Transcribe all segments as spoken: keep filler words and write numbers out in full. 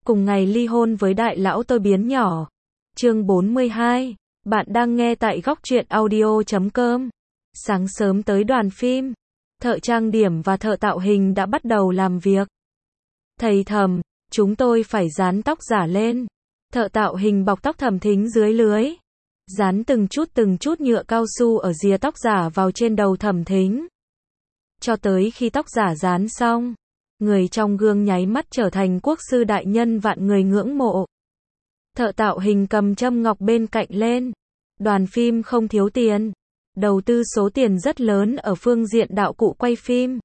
cùng ngày ly hôn với đại lão tôi biến nhỏ. Chương bốn mươi hai. Bạn đang nghe tại góc truyện audio chấm com. Sáng sớm tới đoàn phim, thợ trang điểm và thợ tạo hình đã bắt đầu làm việc. Thầy Thẩm, chúng tôi phải dán tóc giả lên. Thợ tạo hình bọc tóc Thẩm Thính dưới lưới, dán từng chút từng chút nhựa cao su ở rìa tóc giả vào trên đầu Thẩm Thính. Cho tới khi tóc giả dán xong, người trong gương nháy mắt trở thành quốc sư đại nhân vạn người ngưỡng mộ. Thợ tạo hình cầm châm ngọc bên cạnh lên. Đoàn phim không thiếu tiền, đầu tư số tiền rất lớn ở phương diện đạo cụ quay phim.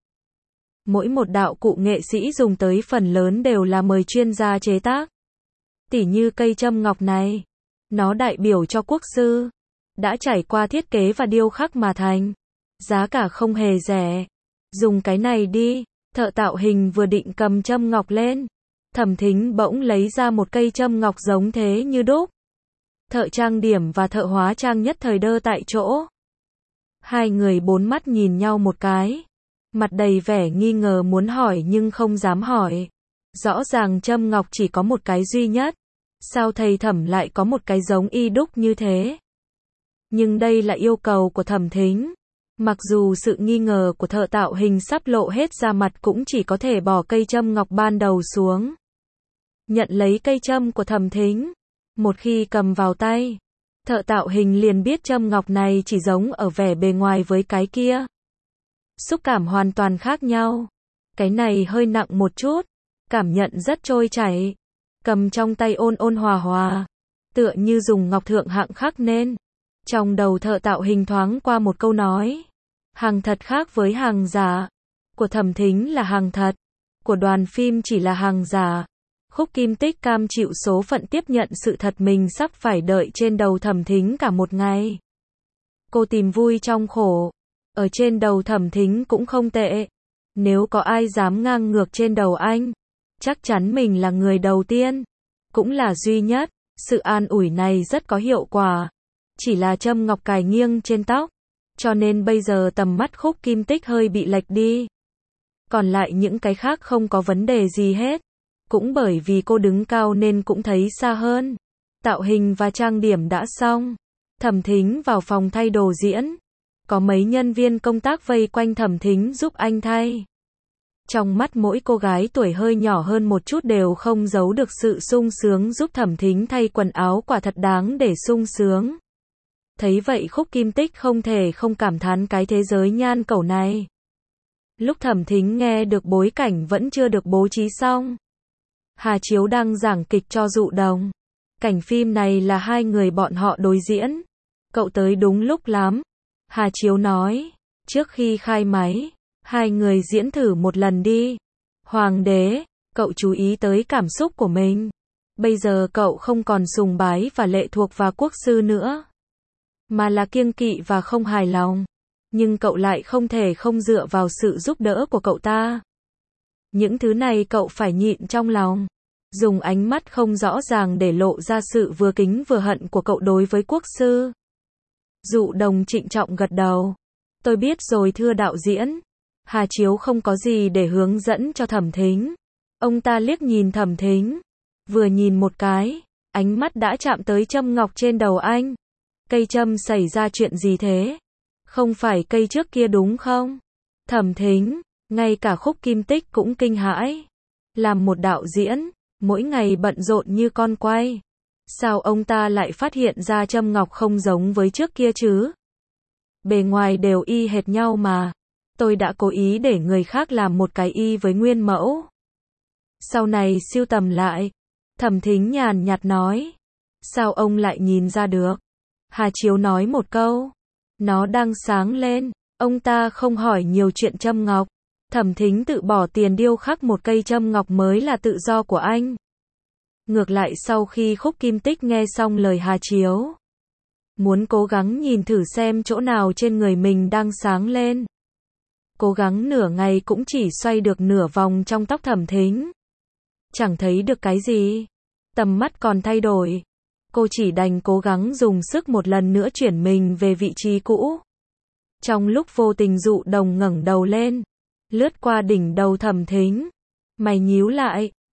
Mỗi một đạo cụ nghệ sĩ dùng tới phần lớn đều là mời chuyên gia chế tác. Tỉ như cây châm ngọc này, nó đại biểu cho quốc sư, đã trải qua thiết kế và điêu khắc mà thành. Giá cả không hề rẻ. Dùng cái này đi. Thợ tạo hình vừa định cầm châm ngọc lên, Thẩm Thính bỗng lấy ra một cây châm ngọc giống thế như đúc. Thợ trang điểm và thợ hóa trang nhất thời đơ tại chỗ. Hai người bốn mắt nhìn nhau một cái, mặt đầy vẻ nghi ngờ muốn hỏi nhưng không dám hỏi. Rõ ràng châm ngọc chỉ có một cái duy nhất, sao thầy Thẩm lại có một cái giống y đúc như thế? Nhưng đây là yêu cầu của Thẩm Thính. Mặc dù sự nghi ngờ của thợ tạo hình sắp lộ hết ra mặt cũng chỉ có thể bỏ cây châm ngọc ban đầu xuống. Nhận lấy cây châm của Thẩm Thính. Một khi cầm vào tay, thợ tạo hình liền biết châm ngọc này chỉ giống ở vẻ bề ngoài với cái kia. Xúc cảm hoàn toàn khác nhau. Cái này hơi nặng một chút, cảm nhận rất trôi chảy. Cầm trong tay ôn ôn hòa hòa, tựa như dùng ngọc thượng hạng khắc nên. Trong đầu thợ tạo hình thoáng qua một câu nói. Hàng thật khác với hàng giả. Của Thẩm Thính là hàng thật, của đoàn phim chỉ là hàng giả. Khúc Kim Tích cam chịu số phận tiếp nhận sự thật mình sắp phải đợi trên đầu Thẩm Thính cả một ngày. Cô tìm vui trong khổ. Ở trên đầu Thẩm Thính cũng không tệ. Nếu có ai dám ngang ngược trên đầu anh, chắc chắn mình là người đầu tiên, cũng là duy nhất. Sự an ủi này rất có hiệu quả. Chỉ là châm ngọc cài nghiêng trên tóc, cho nên bây giờ tầm mắt Khúc Kim Tích hơi bị lệch đi. Còn lại những cái khác không có vấn đề gì hết. Cũng bởi vì cô đứng cao nên cũng thấy xa hơn. Tạo hình và trang điểm đã xong, Thẩm Thính vào phòng thay đồ diễn. Có mấy nhân viên công tác vây quanh Thẩm Thính giúp anh thay. Trong mắt mỗi cô gái tuổi hơi nhỏ hơn một chút đều không giấu được sự sung sướng giúp Thẩm Thính thay quần áo, quả thật đáng để sung sướng. Thấy vậy Khúc Kim Tích không thể không cảm thán cái thế giới nhan cẩu này. Lúc Thẩm Thính nghe được bối cảnh vẫn chưa được bố trí xong. Hà Chiếu đang giảng kịch cho Dụ Đồng. Cảnh phim này là hai người bọn họ đối diễn. Cậu tới đúng lúc lắm. Hà Chiếu nói. Trước khi khai máy, hai người diễn thử một lần đi. Hoàng đế, cậu chú ý tới cảm xúc của mình. Bây giờ cậu không còn sùng bái và lệ thuộc vào quốc sư nữa, mà là kiêng kỵ và không hài lòng. Nhưng cậu lại không thể không dựa vào sự giúp đỡ của cậu ta. Những thứ này cậu phải nhịn trong lòng. Dùng ánh mắt không rõ ràng để lộ ra sự vừa kính vừa hận của cậu đối với quốc sư. Dụ Đồng trịnh trọng gật đầu. Tôi biết rồi thưa đạo diễn. Hà Chiếu không có gì để hướng dẫn cho Thẩm Thính. Ông ta liếc nhìn Thẩm Thính. Vừa nhìn một cái, ánh mắt đã chạm tới châm ngọc trên đầu anh. Cây châm xảy ra chuyện gì thế? Không phải cây trước kia đúng không? Thẩm Thính, ngay cả Khúc Kim Tích cũng kinh hãi. Làm một đạo diễn, mỗi ngày bận rộn như con quay. Sao ông ta lại phát hiện ra châm ngọc không giống với trước kia chứ? Bề ngoài đều y hệt nhau mà. Tôi đã cố ý để người khác làm một cái y với nguyên mẫu. Sau này sưu tầm lại. Thẩm Thính nhàn nhạt nói. Sao ông lại nhìn ra được? Hà Chiếu nói một câu. Nó đang sáng lên. Ông ta không hỏi nhiều chuyện châm ngọc. Thẩm Thính tự bỏ tiền điêu khắc một cây châm ngọc mới là tự do của anh. Ngược lại sau khi Khúc Kim Tích nghe xong lời Hà Chiếu, muốn cố gắng nhìn thử xem chỗ nào trên người mình đang sáng lên. Cố gắng nửa ngày cũng chỉ xoay được nửa vòng trong tóc Thẩm Thính. Chẳng thấy được cái gì. Tầm mắt còn thay đổi. Cô chỉ đành cố gắng dùng sức một lần nữa chuyển mình về vị trí cũ. Trong lúc vô tình Dụ Đồng ngẩng đầu lên, lướt qua đỉnh đầu Thẩm Thính. Mày nhíu lại,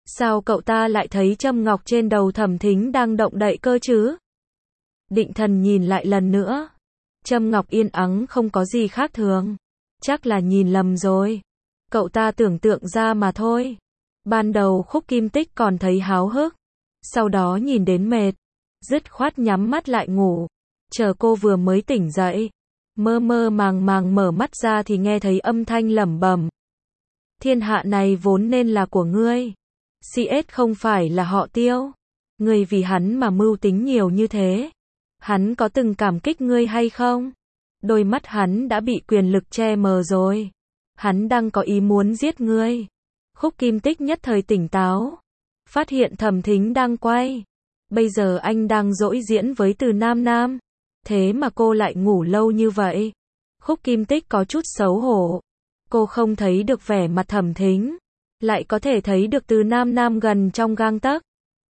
Sao cậu ta lại thấy châm ngọc trên đầu Thẩm Thính đang động đậy cơ chứ? Định Thần nhìn lại lần nữa. Châm ngọc yên ắng không có gì khác thường. Chắc là nhìn lầm rồi. Cậu ta tưởng tượng ra mà thôi. Ban đầu Khúc Kim Tích còn thấy háo hức. Sau đó nhìn đến mệt. Dứt khoát nhắm mắt lại ngủ. Chờ cô vừa mới tỉnh dậy. Mơ mơ màng màng mở mắt ra thì nghe thấy âm thanh lẩm bẩm. Thiên hạ này vốn nên là của ngươi. xê ét không phải là họ Tiêu. Ngươi vì hắn mà mưu tính nhiều như thế. Hắn có từng cảm kích ngươi hay không? Đôi mắt hắn đã bị quyền lực che mờ rồi. Hắn đang có ý muốn giết ngươi. Khúc Kim Tích nhất thời tỉnh táo. Phát hiện Thẩm Thính đang quay. Bây giờ anh đang dỗi diễn với Từ Nam Nam. Thế mà cô lại ngủ lâu như vậy. Khúc Kim Tích có chút xấu hổ. Cô không thấy được vẻ mặt Thẩm Thính. Lại có thể thấy được Từ Nam Nam gần trong gang tấc.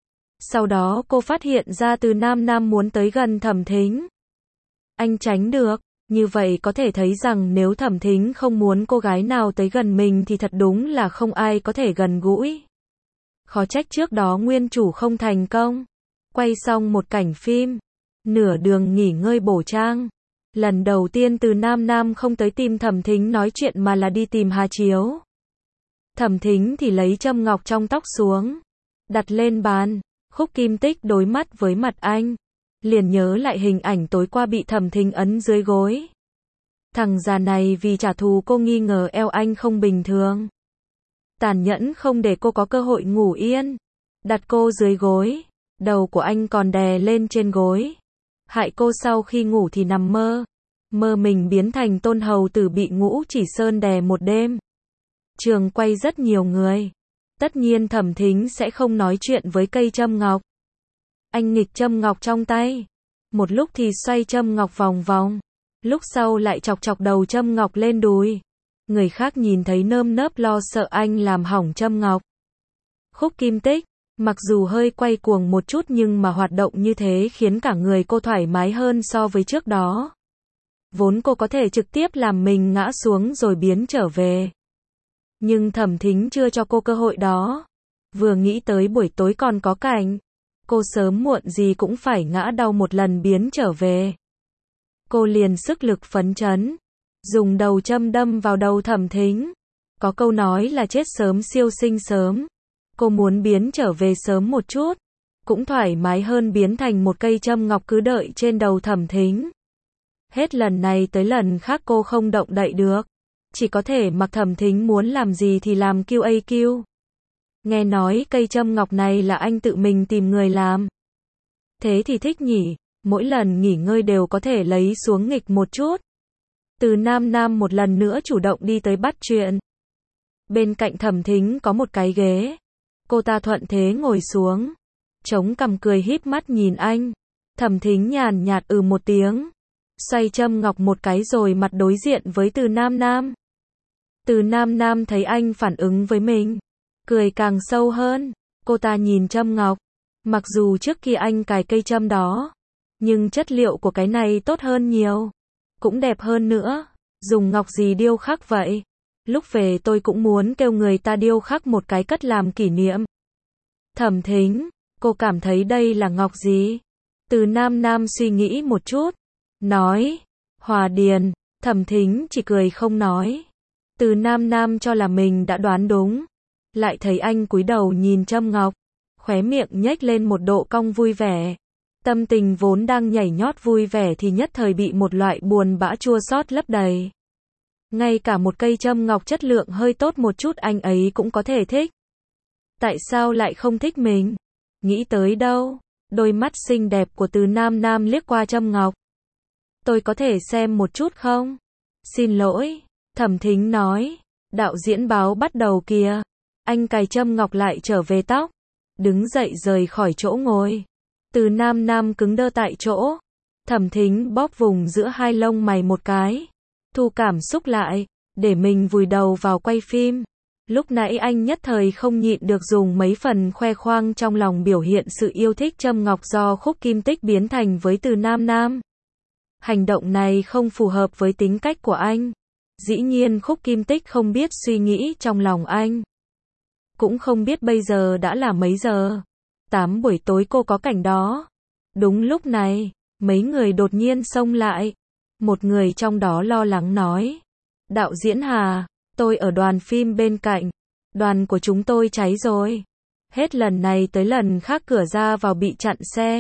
Sau đó cô phát hiện ra Từ Nam Nam muốn tới gần Thẩm Thính. Anh tránh được. Như vậy có thể thấy rằng nếu Thẩm Thính không muốn cô gái nào tới gần mình thì thật đúng là không ai có thể gần gũi. Khó trách trước đó nguyên chủ không thành công. Quay xong một cảnh phim. Nửa đường nghỉ ngơi bổ trang. Lần đầu tiên Từ Nam Nam không tới tìm Thẩm Thính nói chuyện mà là đi tìm Hà Chiếu. Thẩm Thính thì lấy châm ngọc trong tóc xuống. Đặt lên bàn. Khúc Kim Tích đối mắt với mặt anh. Liền nhớ lại hình ảnh tối qua bị Thẩm Thính ấn dưới gối. Thằng già này vì trả thù cô nghi ngờ eo anh không bình thường. Tàn nhẫn không để cô có cơ hội ngủ yên. Đặt cô dưới gối. Đầu của anh còn đè lên trên gối. Hại cô sau khi ngủ thì nằm mơ. Mơ mình biến thành tôn hầu tử bị Ngũ Chỉ Sơn đè một đêm. Trường quay rất nhiều người. Tất nhiên Thẩm Thính sẽ không nói chuyện với cây châm ngọc. Anh nghịch châm ngọc trong tay. Một lúc thì xoay châm ngọc vòng vòng. Lúc sau lại chọc chọc đầu châm ngọc lên đùi. Người khác nhìn thấy nơm nớp lo sợ anh làm hỏng châm ngọc. Khúc Kim Tích, mặc dù hơi quay cuồng một chút nhưng mà hoạt động như thế khiến cả người cô thoải mái hơn so với trước đó. Vốn cô có thể trực tiếp làm mình ngã xuống rồi biến trở về. Nhưng Thẩm Thính chưa cho cô cơ hội đó. Vừa nghĩ tới buổi tối còn có cảnh. Cô sớm muộn gì cũng phải ngã đau một lần biến trở về. Cô liền sức lực phấn chấn. Dùng đầu châm đâm vào đầu Thẩm Thính. Có câu nói là chết sớm siêu sinh sớm. Cô muốn biến trở về sớm một chút. Cũng thoải mái hơn biến thành một cây châm ngọc cứ đợi trên đầu Thẩm Thính. Hết lần này tới lần khác cô không động đậy được. Chỉ có thể mặc Thẩm Thính muốn làm gì thì làm quy a quy. Nghe nói cây châm ngọc này là anh tự mình tìm người làm. Thế thì thích nhỉ, mỗi lần nghỉ ngơi đều có thể lấy xuống nghịch một chút. Từ Nam Nam một lần nữa chủ động đi tới bắt chuyện. Bên cạnh Thẩm Thính có một cái ghế. Cô ta thuận thế ngồi xuống. Chống cằm cười híp mắt nhìn anh. Thẩm Thính nhàn nhạt ừ một tiếng. Xoay châm ngọc một cái rồi mặt đối diện với Từ Nam Nam. Từ Nam Nam thấy anh phản ứng với mình. Cười càng sâu hơn. Cô ta nhìn châm ngọc. Mặc dù trước kia anh cài cây châm đó. Nhưng chất liệu của cái này tốt hơn nhiều. Cũng đẹp hơn nữa. Dùng ngọc gì điêu khắc vậy? Lúc về tôi cũng muốn kêu người ta điêu khắc một cái cất làm kỷ niệm. Thẩm Thính, cô cảm thấy đây là ngọc gì? Từ Nam Nam suy nghĩ một chút. Nói, Hòa Điền. Thẩm Thính chỉ cười không nói. Từ Nam Nam cho là mình đã đoán đúng. Lại thấy anh cúi đầu nhìn châm ngọc. Khóe miệng nhếch lên một độ cong vui vẻ. Tâm tình vốn đang nhảy nhót vui vẻ thì nhất thời bị một loại buồn bã chua xót lấp đầy. Ngay cả một cây châm ngọc chất lượng hơi tốt một chút anh ấy cũng có thể thích. Tại sao lại không thích mình? Nghĩ tới đâu? Đôi mắt xinh đẹp của Từ Nam Nam liếc qua châm ngọc. Tôi có thể xem một chút không? Xin lỗi. Thẩm Thính nói. Đạo diễn báo bắt đầu kìa. Anh cài châm ngọc lại trở về tóc. Đứng dậy rời khỏi chỗ ngồi. Từ Nam Nam cứng đơ tại chỗ. Thẩm Thính bóp vùng giữa hai lông mày một cái. Thu cảm xúc lại. Để mình vùi đầu vào quay phim. Lúc nãy anh nhất thời không nhịn được dùng mấy phần khoe khoang trong lòng biểu hiện sự yêu thích châm ngọc do Khúc Kim Tích biến thành với Từ Nam Nam. Hành động này không phù hợp với tính cách của anh. Dĩ nhiên Khúc Kim Tích không biết suy nghĩ trong lòng anh. Cũng không biết bây giờ đã là mấy giờ. Tám buổi tối cô có cảnh đó. Đúng lúc này, mấy người đột nhiên xông lại. Một người trong đó lo lắng nói. Đạo diễn Hà, tôi ở đoàn phim bên cạnh. Đoàn của chúng tôi cháy rồi. Hết lần này tới lần khác cửa ra vào bị chặn xe.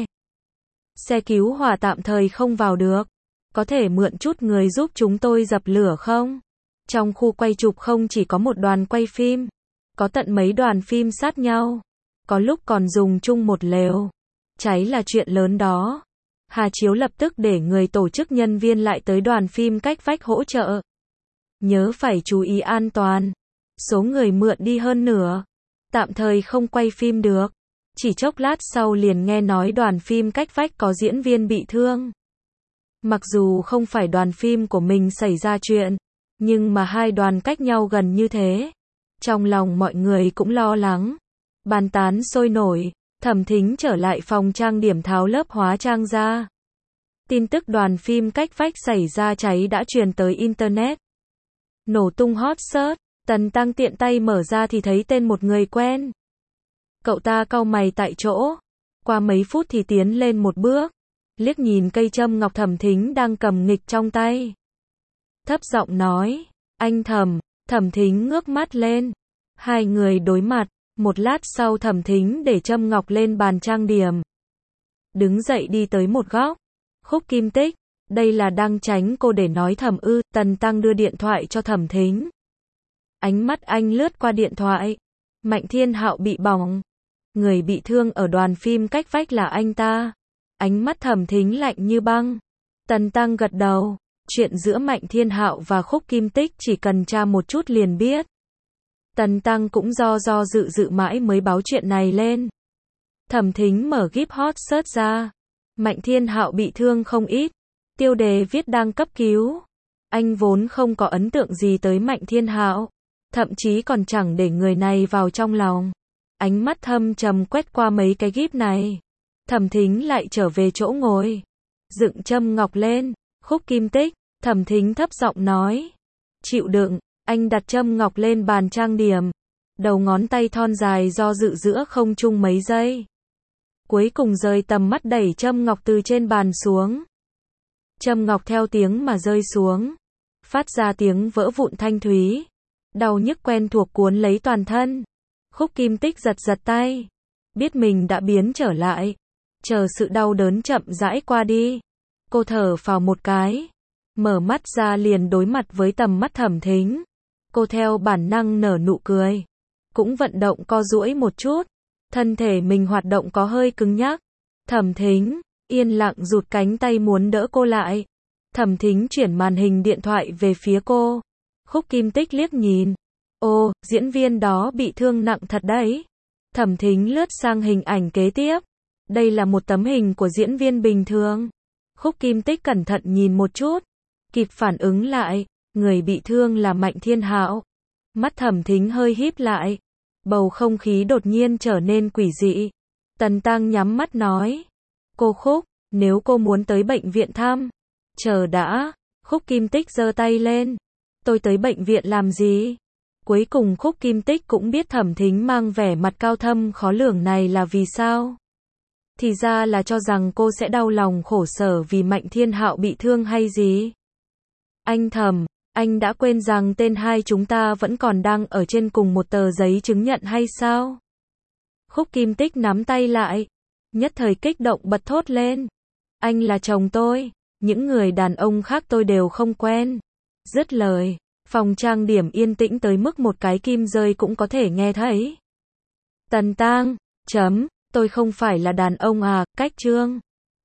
Xe cứu hỏa tạm thời không vào được. Có thể mượn chút người giúp chúng tôi dập lửa không? Trong khu quay chụp không chỉ có một đoàn quay phim. Có tận mấy đoàn phim sát nhau. Có lúc còn dùng chung một lều. Cháy là chuyện lớn đó. Hà Chiếu lập tức để người tổ chức nhân viên lại tới đoàn phim cách vách hỗ trợ. Nhớ phải chú ý an toàn. Số người mượn đi hơn nửa. Tạm thời không quay phim được. Chỉ chốc lát sau liền nghe nói đoàn phim cách vách có diễn viên bị thương. Mặc dù không phải đoàn phim của mình xảy ra chuyện, nhưng mà hai đoàn cách nhau gần như thế. Trong lòng mọi người cũng lo lắng. Bàn tán sôi nổi. Thẩm Thính trở lại phòng trang điểm tháo lớp hóa trang ra. Tin tức đoàn phim cách vách xảy ra cháy đã truyền tới Internet. Nổ tung hot search. Tần Tăng tiện tay mở ra thì thấy tên một người quen. Cậu ta cau mày tại chỗ. Qua mấy phút thì tiến lên một bước. Liếc nhìn cây châm ngọc Thẩm Thính đang cầm nghịch trong tay. Thấp giọng nói. Anh Thẩm. Thẩm Thính ngước mắt lên. Hai người đối mặt. Một lát sau Thẩm Thính để châm ngọc lên bàn trang điểm. Đứng dậy đi tới một góc. Khúc Kim Tích. Đây là đang tránh cô để nói thầm ư. Tần Tăng đưa điện thoại cho Thẩm Thính. Ánh mắt anh lướt qua điện thoại. Mạnh Thiên Hạo bị bỏng. Người bị thương ở đoàn phim cách vách là anh ta. Ánh mắt Thẩm Thính lạnh như băng. Tần Tăng gật đầu. Chuyện giữa Mạnh Thiên Hạo và Khúc Kim Tích chỉ cần tra một chút liền biết. Tần Tăng cũng do do dự dự mãi mới báo chuyện này lên. Thẩm Thính mở gíp hot search ra. Mạnh Thiên Hạo bị thương không ít. Tiêu đề viết đang cấp cứu. Anh vốn không có ấn tượng gì tới Mạnh Thiên Hạo. Thậm chí còn chẳng để người này vào trong lòng. Ánh mắt thâm trầm quét qua mấy cái gíp này. Thẩm Thính lại trở về chỗ ngồi. Dựng châm ngọc lên. Khúc Kim Tích. Thẩm Thính thấp giọng nói. Chịu đựng. Anh đặt châm ngọc lên bàn trang điểm. Đầu ngón tay thon dài do dự giữa không trung mấy giây. Cuối cùng rời tầm mắt đẩy châm ngọc từ trên bàn xuống. Châm ngọc theo tiếng mà rơi xuống. Phát ra tiếng vỡ vụn thanh thúy. Đau nhức quen thuộc cuốn lấy toàn thân. Khúc Kim Tích giật giật tay. Biết mình đã biến trở lại. Chờ sự đau đớn chậm rãi qua đi. Cô thở phào một cái. Mở mắt ra liền đối mặt với tầm mắt Thẩm Thính. Cô theo bản năng nở nụ cười. Cũng vận động co duỗi một chút. Thân thể mình hoạt động có hơi cứng nhắc. Thẩm Thính yên lặng rụt cánh tay muốn đỡ cô lại. Thẩm Thính chuyển màn hình điện thoại về phía cô. Khúc Kim Tích liếc nhìn. Ô, diễn viên đó bị thương nặng thật đấy. Thẩm Thính lướt sang hình ảnh kế tiếp. Đây là một tấm hình của diễn viên bình thường. Khúc Kim Tích cẩn thận nhìn một chút. Kịp phản ứng lại. Người bị thương là Mạnh Thiên Hạo. Mắt Thẩm Thính hơi híp lại. Bầu không khí đột nhiên trở nên quỷ dị. Tần Tăng nhắm mắt nói. Cô Khúc, nếu cô muốn tới bệnh viện thăm. Chờ đã. Khúc Kim Tích giơ tay lên. Tôi tới bệnh viện làm gì? Cuối cùng Khúc Kim Tích cũng biết Thẩm Thính mang vẻ mặt cao thâm khó lường này là vì sao. Thì ra là cho rằng cô sẽ đau lòng khổ sở vì Mạnh Thiên Hạo bị thương hay gì? Anh Thẩm, anh đã quên rằng tên hai chúng ta vẫn còn đang ở trên cùng một tờ giấy chứng nhận hay sao? Khúc Kim Tích nắm tay lại. Nhất thời kích động bật thốt lên. Anh là chồng tôi. Những người đàn ông khác tôi đều không quen. Dứt lời. Phòng trang điểm yên tĩnh tới mức một cái kim rơi cũng có thể nghe thấy. Tần Tăng, chấm, tôi không phải là đàn ông à, cách chương.